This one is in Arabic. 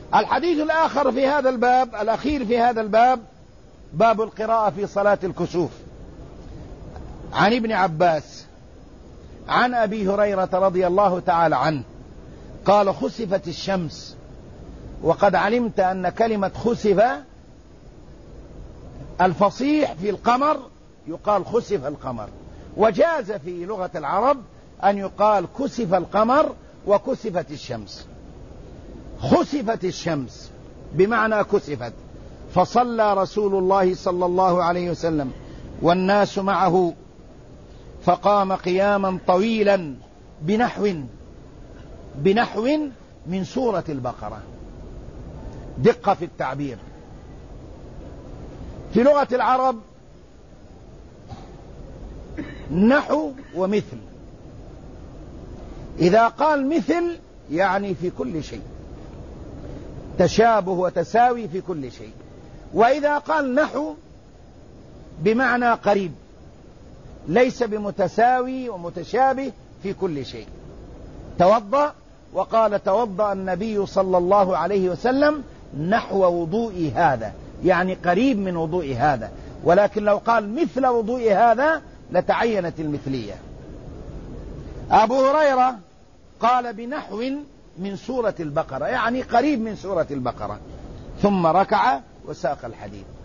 الحديث الآخر في هذا الباب، الأخير في هذا الباب، باب القراءة في صلاة الكسوف، عن ابن عباس عن أبي هريرة رضي الله تعالى عنه قال: خسفت الشمس. وقد علمت أن كلمة خسف الفصيح في القمر يقال خسف القمر، وجاز في لغة العرب أن يقال كسف القمر وكسفت الشمس. خسفت الشمس بمعنى كسفت، فصلى رسول الله صلى الله عليه وسلم والناس معه، فقام قياما طويلا بنحو من سورة البقرة. دقة في التعبير. في لغة العرب نحو ومثل، إذا قال مثل يعني في كل شيء، تشابه وتساوي في كل شيء، وإذا قال نحو بمعنى قريب، ليس بمتساوي ومتشابه في كل شيء. توضأ، وقال: توضأ النبي صلى الله عليه وسلم نحو وضوء هذا، يعني قريب من وضوء هذا. ولكن لو قال مثل وضوء هذا لتعينت المثلية. أبو هريرة قال بنحو من سورة البقرة، يعني قريب من سورة البقرة، ثم ركع وساق الحديث.